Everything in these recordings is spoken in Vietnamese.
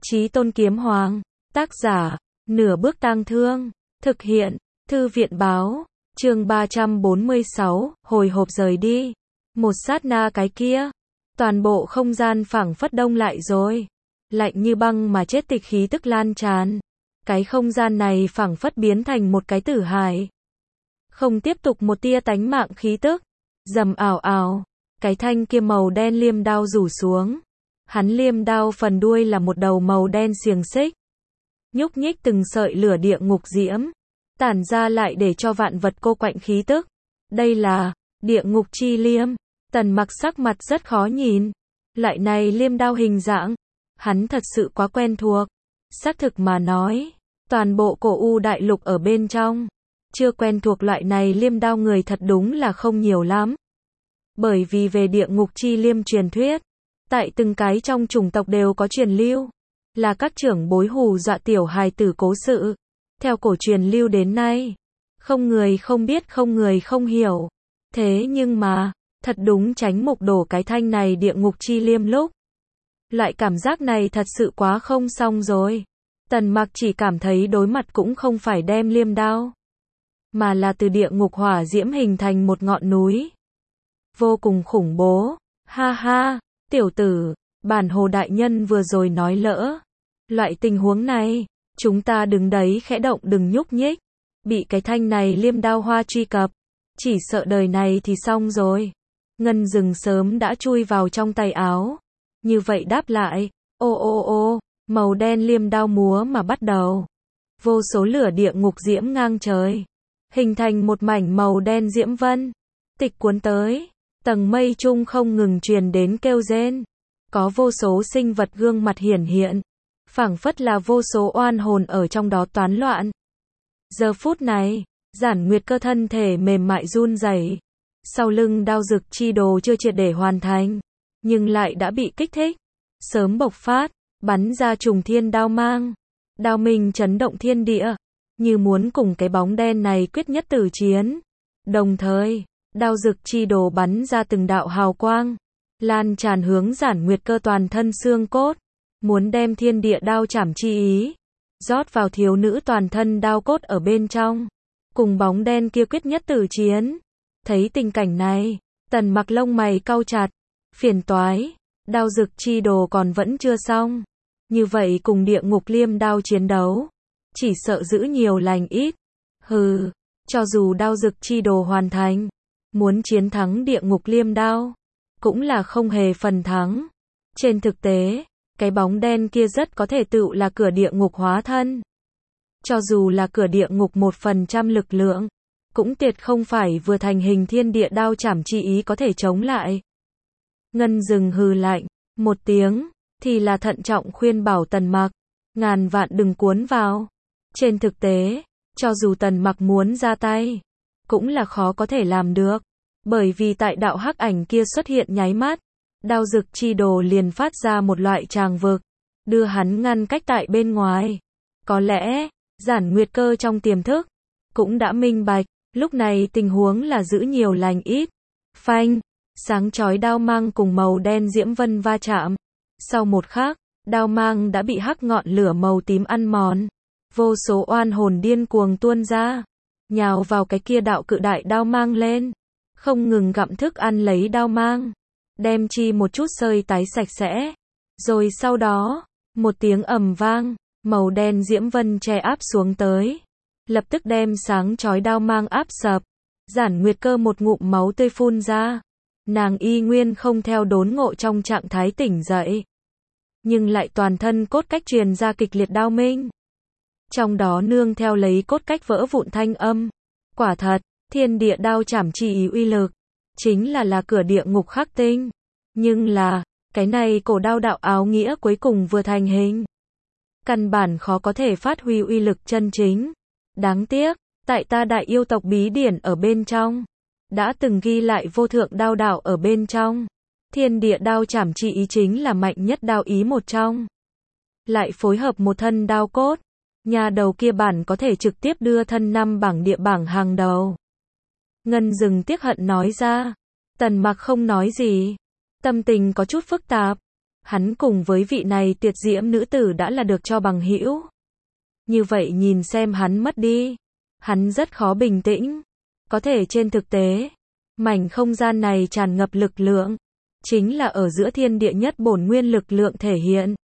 Chí Tôn Kiếm Hoàng, tác giả, Nửa Bước Tang Thương, thực hiện, Thư viện báo, chương 346, hồi hộp rời đi. Một sát na cái kia, toàn bộ không gian phảng phất đông lại rồi. Lạnh như băng mà chết tịch khí tức lan tràn. Cái không gian này phảng phất biến thành một cái tử hải. Không tiếp tục một tia tánh mạng khí tức. Rầm ảo ảo, cái thanh kia màu đen liêm đao rủ xuống. Hắn liêm đao phần đuôi là một đầu màu đen xiềng xích. Nhúc nhích từng sợi lửa địa ngục diễm, tản ra lại để cho vạn vật cô quạnh khí tức. Đây là địa ngục chi liêm. Tần Mặc sắc mặt rất khó nhìn. Loại này liêm đao hình dạng, hắn thật sự quá quen thuộc. Xác thực mà nói, toàn bộ cổ U đại lục ở bên trong, chưa quen thuộc loại này liêm đao người thật đúng là không nhiều lắm. Bởi vì về địa ngục chi liêm truyền thuyết, tại từng cái trong chủng tộc đều có truyền lưu, là các trưởng bối hù dọa tiểu hài tử cố sự. Theo cổ truyền lưu đến nay, không người không biết, không người không hiểu. Thế nhưng mà, thật đúng tránh mục đổ cái thanh này địa ngục chi liêm lúc. Loại cảm giác này thật sự quá không xong rồi. Tần Mặc chỉ cảm thấy đối mặt cũng không phải đem liêm đao, mà là từ địa ngục hỏa diễm hình thành một ngọn núi. Vô cùng khủng bố. Ha ha, tiểu tử, bản hồ đại nhân vừa rồi nói lỡ. Loại tình huống này, chúng ta đứng đấy khẽ động đừng nhúc nhích. Bị cái thanh này liêm đao hoa truy cập, chỉ sợ đời này thì xong rồi. Ngân rừng sớm đã chui vào trong tay áo. Như vậy đáp lại, ô ô ô, màu đen liêm đao múa mà bắt đầu. Vô số lửa địa ngục diễm ngang trời, hình thành một mảnh màu đen diễm vân. Tịch cuốn tới, tầng mây trung không ngừng truyền đến kêu rên. Có vô số sinh vật gương mặt hiển hiện, phảng phất là vô số oan hồn ở trong đó toán loạn. Giờ phút này, Giản Nguyệt Cơ thân thể mềm mại run rẩy. Sau lưng đao dực chi đồ chưa triệt để hoàn thành, nhưng lại đã bị kích thích, sớm bộc phát, bắn ra trùng thiên đao mang. Đao minh chấn động thiên địa, như muốn cùng cái bóng đen này quyết nhất tử chiến. Đồng thời, đao dực chi đồ bắn ra từng đạo hào quang, lan tràn hướng Giản Nguyệt Cơ toàn thân xương cốt, muốn đem thiên địa đao chảm chi ý rót vào thiếu nữ toàn thân đao cốt ở bên trong, cùng bóng đen kia quyết nhất tử chiến. Thấy tình cảnh này, Tần Mặc lông mày cau chặt, phiền toái, đao dực chi đồ còn vẫn chưa xong. Như vậy cùng địa ngục liêm đao chiến đấu, chỉ sợ giữ nhiều lành ít. Hừ, cho dù đao dực chi đồ hoàn thành, muốn chiến thắng địa ngục liêm đao, cũng là không hề phần thắng. Trên thực tế, cái bóng đen kia rất có thể tựu là cửa địa ngục hóa thân. Cho dù là cửa địa ngục 1% lực lượng, cũng tuyệt không phải vừa thành hình thiên địa đao chảm chi ý có thể chống lại. Ngân rừng hừ lạnh một tiếng, thì là thận trọng khuyên bảo Tần Mặc, ngàn vạn đừng cuốn vào. Trên thực tế, cho dù Tần Mặc muốn ra tay, cũng là khó có thể làm được. Bởi vì tại đạo hắc ảnh kia xuất hiện nháy mắt, đao dực chi đồ liền phát ra một loại tràng vực, đưa hắn ngăn cách tại bên ngoài. Có lẽ, Giản Nguyệt Cơ trong tiềm thức, cũng đã minh bạch, lúc này tình huống là giữ nhiều lành ít. Phanh, sáng chói đao mang cùng màu đen diễm vân va chạm. Sau một khắc, đao mang đã bị hắc ngọn lửa màu tím ăn mòn. Vô số oan hồn điên cuồng tuôn ra, nhào vào cái kia đạo cự đại đao mang lên, không ngừng gặm thức ăn lấy đao mang, đem chi một chút sơi tái sạch sẽ. Rồi sau đó, một tiếng ầm vang, màu đen diễm vân che áp xuống tới, lập tức đem sáng chói đao mang áp sập. Giản Nguyệt Cơ một ngụm máu tươi phun ra. Nàng y nguyên không theo đốn ngộ trong trạng thái tỉnh dậy, nhưng lại toàn thân cốt cách truyền ra kịch liệt đao minh. Trong đó nương theo lấy cốt cách vỡ vụn thanh âm. Quả thật, thiên địa đao chảm chi ý uy lực, chính là cửa địa ngục khắc tinh. Nhưng là, cái này cổ đao đạo áo nghĩa cuối cùng vừa thành hình, căn bản khó có thể phát huy uy lực chân chính. Đáng tiếc, tại ta đại yêu tộc bí điển ở bên trong, đã từng ghi lại vô thượng đao đạo ở bên trong. Thiên địa đao chảm chi ý chính là mạnh nhất đao ý một trong. Lại phối hợp một thân đao cốt, nhà đầu kia bản có thể trực tiếp đưa thân 5 bảng địa bảng hàng đầu. Ngân rừng tiếc hận nói ra. Tần Mặc không nói gì, tâm tình có chút phức tạp. Hắn cùng với vị này tuyệt diễm nữ tử đã là được cho bằng hữu. Như vậy nhìn xem hắn mất đi. Hắn rất khó bình tĩnh. Có thể trên thực tế, mảnh không gian này tràn ngập lực lượng. Chính là ở giữa thiên địa nhất bổn nguyên lực lượng thể hiện.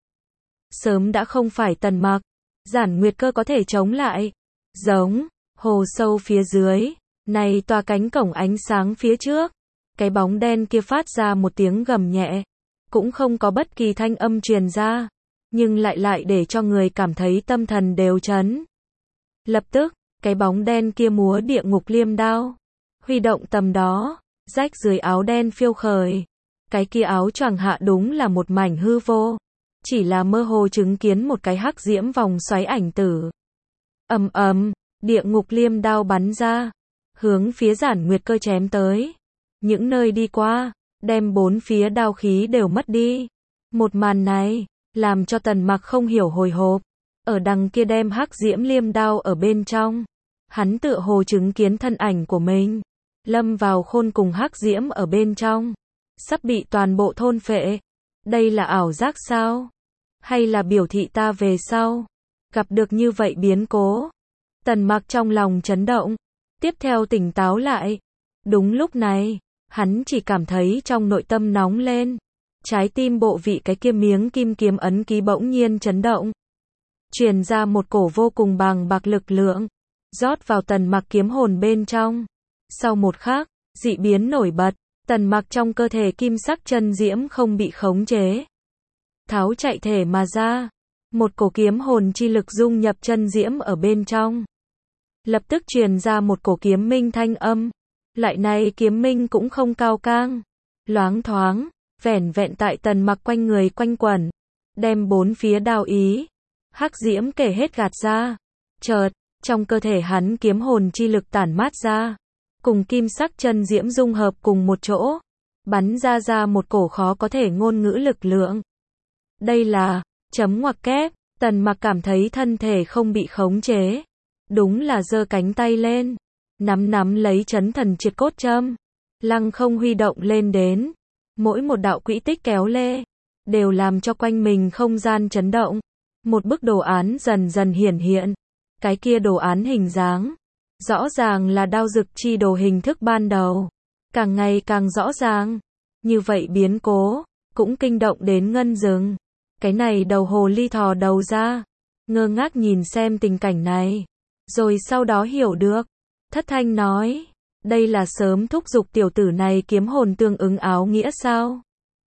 Sớm đã không phải Tần Mặc, Giản Nguyệt Cơ có thể chống lại. Giống, hồ sâu phía dưới, này tòa cánh cổng ánh sáng phía trước. Cái bóng đen kia phát ra một tiếng gầm nhẹ. Cũng không có bất kỳ thanh âm truyền ra. Nhưng lại để cho người cảm thấy tâm thần đều chấn. Lập tức, cái bóng đen kia múa địa ngục liêm đao. Huy động tầm đó, rách dưới áo đen phiêu khởi. Cái kia áo choàng hạ đúng là một mảnh hư vô. Chỉ là mơ hồ chứng kiến một cái hắc diễm vòng xoáy ảnh tử. Ầm ầm, địa ngục liêm đao bắn ra. Hướng phía Giản Nguyệt Cơ chém tới. Những nơi đi qua, đem bốn phía đao khí đều mất đi. Một màn này, làm cho Tần Mặc không hiểu hồi hộp. Ở đằng kia đem hắc diễm liêm đao ở bên trong. Hắn tựa hồ chứng kiến thân ảnh của mình. Lâm vào khôn cùng hắc diễm ở bên trong. Sắp bị toàn bộ thôn phệ. Đây là ảo giác sao? Hay là biểu thị ta về sau? Gặp được như vậy biến cố. Tần Mặc trong lòng chấn động. Tiếp theo tỉnh táo lại. Đúng lúc này, hắn chỉ cảm thấy trong nội tâm nóng lên. Trái tim bộ vị cái kia miếng kim kiếm ấn ký bỗng nhiên chấn động. Truyền ra một cổ vô cùng bàng bạc lực lượng. Rót vào Tần Mặc kiếm hồn bên trong. Sau một khắc, dị biến nổi bật. Tần Mặc trong cơ thể kim sắc chân diễm không bị khống chế. Tháo chạy thể mà ra. Một cổ kiếm hồn chi lực dung nhập chân diễm ở bên trong. Lập tức truyền ra một cổ kiếm minh thanh âm. Lại này kiếm minh cũng không cao cang. Loáng thoáng, vẻn vẹn tại Tần Mặc quanh người quanh quẩn. Đem bốn phía đao ý. Hắc diễm kể hết gạt ra. Chợt, trong cơ thể hắn kiếm hồn chi lực tản mát ra. Cùng kim sắc chân diễm dung hợp cùng một chỗ. Bắn ra một cổ khó có thể ngôn ngữ lực lượng. Đây là, chấm ngoặc kép, Tần Mặc cảm thấy thân thể không bị khống chế. Đúng là giơ cánh tay lên. Nắm lấy chấn thần triệt cốt châm. Lăng không huy động lên đến. Mỗi một đạo quỹ tích kéo lê. Đều làm cho quanh mình không gian chấn động. Một bức đồ án dần dần hiển hiện. Cái kia đồ án hình dáng. Rõ ràng là đao dực chi đồ hình thức ban đầu. Càng ngày càng rõ ràng. Như vậy biến cố. Cũng kinh động đến Ngân Dừng. Cái này đầu hồ ly thò đầu ra. Ngơ ngác nhìn xem tình cảnh này. Rồi sau đó hiểu được. Thất thanh nói. Đây là sớm thúc giục tiểu tử này kiếm hồn tương ứng áo nghĩa sao?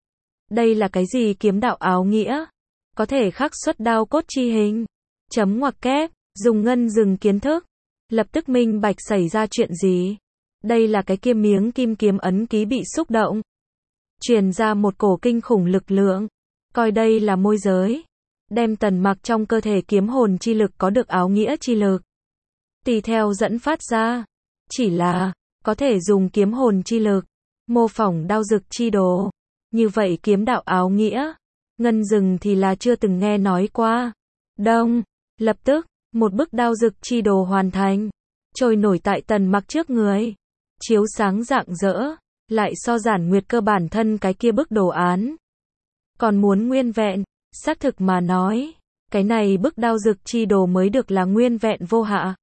Đây là cái gì kiếm đạo áo nghĩa? Có thể khắc xuất đao cốt chi hình. Chấm ngoặc kép. Dùng Ngân Dừng kiến thức. Lập tức minh bạch xảy ra chuyện gì. Đây là cái kia miếng kim kiếm ấn ký bị xúc động. Truyền ra một cổ kinh khủng lực lượng. Coi đây là môi giới. Đem Tần Mặc trong cơ thể kiếm hồn chi lực có được áo nghĩa chi lực. Tùy theo dẫn phát ra. Chỉ là, có thể dùng kiếm hồn chi lực. Mô phỏng đao dực chi đồ. Như vậy kiếm đạo áo nghĩa. Ngân Dừng thì là chưa từng nghe nói qua. Đông, lập tức. Một bức đao dực chi đồ hoàn thành. Trôi nổi tại Tần Mặc trước người. Chiếu sáng rạng rỡ. Lại so Giản Nguyệt Cơ bản thân cái kia bức đồ án. Còn muốn nguyên vẹn. Xác thực mà nói. Cái này bức đao dực chi đồ mới được là nguyên vẹn vô hạ.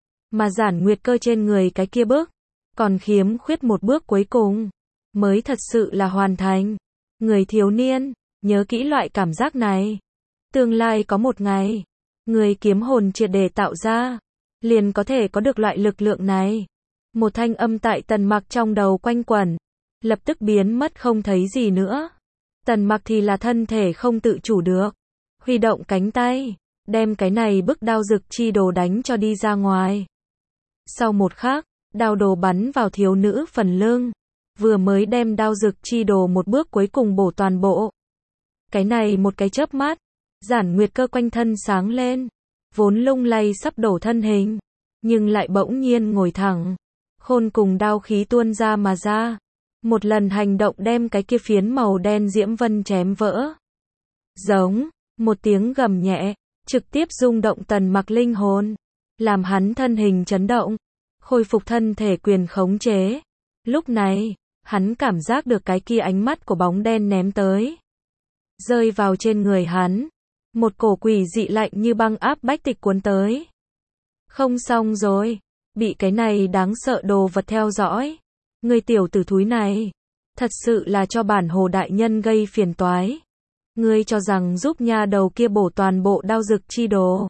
Mà Giản Nguyệt Cơ trên người cái kia bức. Còn khiếm khuyết một bước cuối cùng. Mới thật sự là hoàn thành. Người thiếu niên. Nhớ kỹ loại cảm giác này. Tương lai có một ngày. Người kiếm hồn triệt để tạo ra. Liền có thể có được loại lực lượng này. Một thanh âm tại Tần Mặc trong đầu quanh quẩn. Lập tức biến mất không thấy gì nữa. Tần Mặc thì là thân thể không tự chủ được. Huy động cánh tay. Đem cái này bức đao dực chi đồ đánh cho đi ra ngoài. Sau một khắc, đao đồ bắn vào thiếu nữ phần lưng. Vừa mới đem đao dực chi đồ một bước cuối cùng bổ toàn bộ. Cái này một cái chớp mắt. Giản Nguyệt Cơ quanh thân sáng lên. Vốn lung lay sắp đổ thân hình. Nhưng lại bỗng nhiên ngồi thẳng. Khôn cùng đao khí tuôn ra mà ra. Một lần hành động đem cái kia phiến màu đen diễm vân chém vỡ. Giống, một tiếng gầm nhẹ. Trực tiếp rung động Tần Mặc linh hồn. Làm hắn thân hình chấn động. Khôi phục thân thể quyền khống chế. Lúc này, hắn cảm giác được cái kia ánh mắt của bóng đen ném tới. rơi vào trên người hắn. Một cổ quỷ dị lạnh như băng áp bách tịch cuốn tới. Không xong rồi, bị cái này đáng sợ đồ vật theo dõi. Người tiểu tử thúi này, thật sự là cho bản hồ đại nhân gây phiền toái. Ngươi cho rằng giúp nha đầu kia bổ toàn bộ đao dực chi đồ,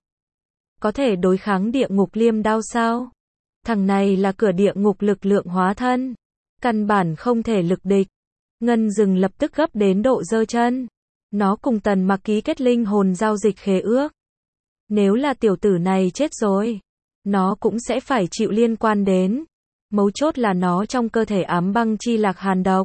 có thể đối kháng địa ngục liêm đao sao? Thằng này là cửa địa ngục lực lượng hóa thân, căn bản không thể lực địch. Ngân Dừng lập tức gấp đến độ giơ chân. Nó cùng Tần Mặc ký kết linh hồn giao dịch khế ước. Nếu là tiểu tử này chết rồi, nó cũng sẽ phải chịu liên quan đến. Mấu chốt là nó trong cơ thể ám băng chi lạc hàn độc,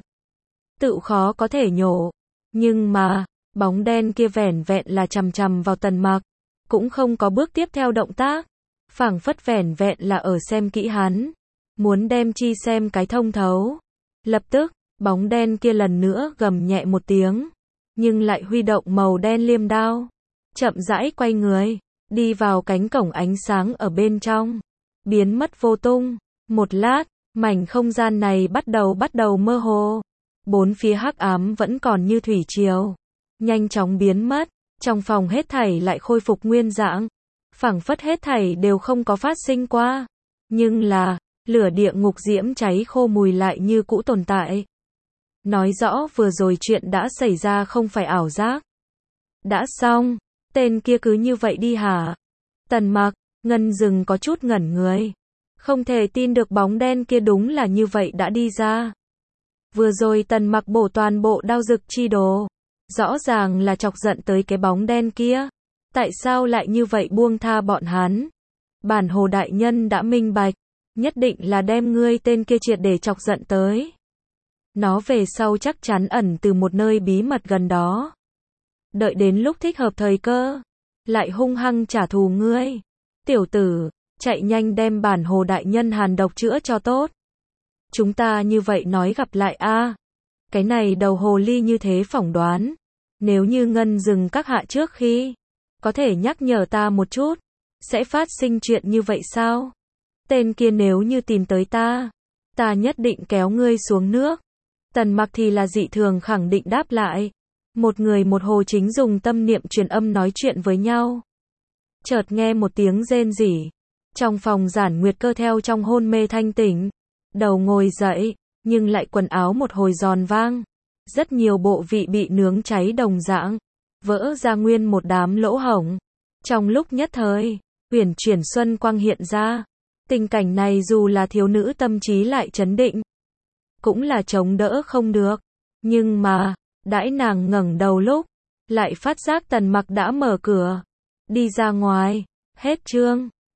tự khó có thể nhổ. Nhưng mà, bóng đen kia vẻn vẹn là chằm chằm vào Tần Mặc, cũng không có bước tiếp theo động tác. Phảng phất vẻn vẹn là ở xem kỹ hắn, muốn đem chi xem cái thông thấu. Lập tức, bóng đen kia lần nữa gầm nhẹ một tiếng, nhưng lại huy động màu đen liêm đao, chậm rãi quay người, đi vào cánh cổng ánh sáng ở bên trong, biến mất vô tung. Một lát, mảnh không gian này bắt đầu mơ hồ. Bốn phía hắc ám vẫn còn như thủy triều, nhanh chóng biến mất, trong phòng hết thảy lại khôi phục nguyên dạng, phảng phất hết thảy đều không có phát sinh qua. Nhưng là, lửa địa ngục diễm cháy khô mùi lại như cũ tồn tại. Nói rõ vừa rồi chuyện đã xảy ra không phải ảo giác. Đã xong, tên kia cứ như vậy đi hả? Tần Mặc, Ngân Dừng có chút ngẩn người. Không thể tin được bóng đen kia đúng là như vậy đã đi ra. Vừa rồi Tần Mặc bổ toàn bộ đao dực chi đồ, rõ ràng là chọc giận tới cái bóng đen kia. Tại sao lại như vậy buông tha bọn hắn? Bản hồ đại nhân đã minh bạch, nhất định là đem ngươi tên kia triệt để chọc giận tới. Nó về sau chắc chắn ẩn từ một nơi bí mật gần đó. Đợi đến lúc thích hợp thời cơ, lại hung hăng trả thù ngươi. Tiểu tử, chạy nhanh đem bản hồ đại nhân hàn độc chữa cho tốt. Chúng ta như vậy nói gặp lại a. Cái này đầu hồ ly như thế phỏng đoán. Nếu như Ngân Dừng các hạ trước khi, có thể nhắc nhở ta một chút, sẽ phát sinh chuyện như vậy sao? Tên kia nếu như tìm tới ta nhất định kéo ngươi xuống nước. Tần Mặc thì là dị thường khẳng định đáp lại. Một người một hồ chính dùng tâm niệm truyền âm nói chuyện với nhau. Chợt nghe một tiếng rên rỉ. Trong phòng Giản Nguyệt Cơ theo trong hôn mê thanh tỉnh, đầu ngồi dậy, nhưng lại quần áo một hồi giòn vang. Rất nhiều bộ vị bị nướng cháy đồng dạng, vỡ ra nguyên một đám lỗ hổng. Trong lúc nhất thời, uyển chuyển xuân quang hiện ra. Tình cảnh này dù là thiếu nữ tâm trí lại chấn định, cũng là chống đỡ không được. Nhưng mà, đãi nàng ngẩng đầu lúc, lại phát giác Tần Mặc đã mở cửa, đi ra ngoài. Hết chương.